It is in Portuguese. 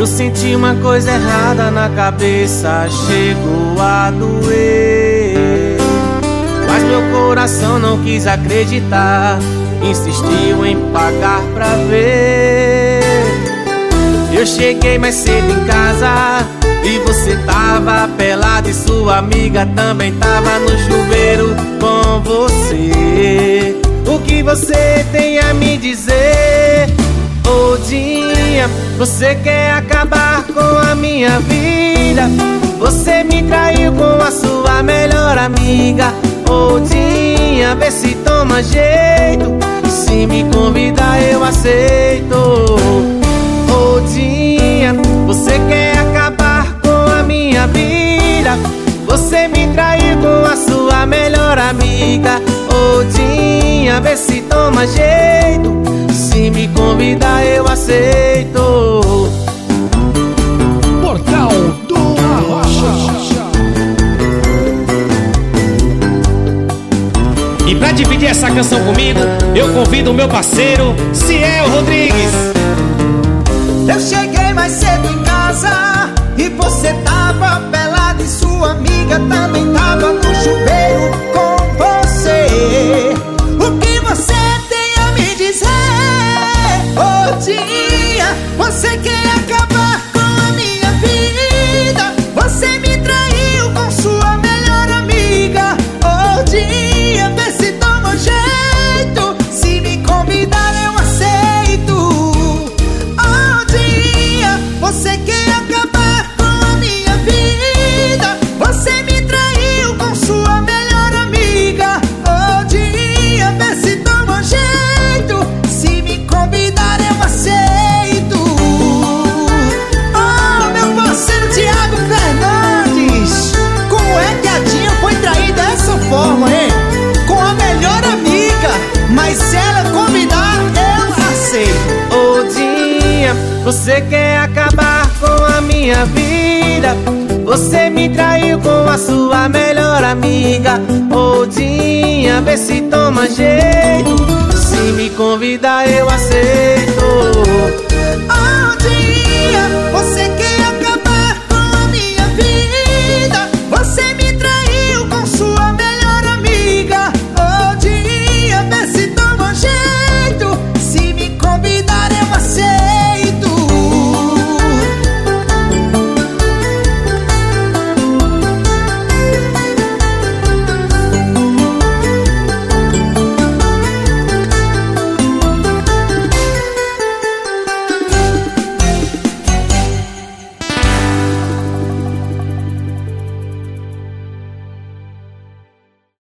Eu senti uma coisa errada na cabeça, chegou a doer. Mas meu coração não quis acreditar, insistiu em pagar pra ver. Eu cheguei mais cedo em casa e você tava pelado e sua amiga também tava no chuveiro com você. O que você tem a me dizer? Ô Dinha, você quer acabar com a minha vida? Você me traiu com a sua melhor amiga. Ô Dinha, vê se toma jeito, se me convidar eu aceito. Ô Dinha, você quer acabar com a minha vida? Você me traiu com a sua melhor amiga. Ô Dinha, vê se toma jeito, se me convidar eu aceito. Portal do Arrocha. E pra dividir essa canção comigo, eu convido o meu parceiro, Ciel Rodrigues. Eu cheguei mais cedo em casa e você tava pelado e sua amiga também tava no chuveiro com você. O que você tem a me dizer? Ô Dinha, você quer acabar com a minha vida? Você me traiu com sua melhor amiga. Ô Dinha, vê se toma jeito, se me convidar eu aceito. Ô Dinha, você quer acabar com a minha vida? Você me traiu com sua melhor amiga. Ô Dinha, vê se toma jeito, se me convidar eu aceito. Oh, meu parceiro Thiago Fernandes, como é que a Dinha foi traída dessa forma, hein? Com a melhor amiga, mas se ela convidar eu aceito. Ô Dinha, você quer acabar com a minha vida? Você me traiu com a sua melhor amiga. Ô Dinha, vê se toma jeito, se me convidar eu aceito.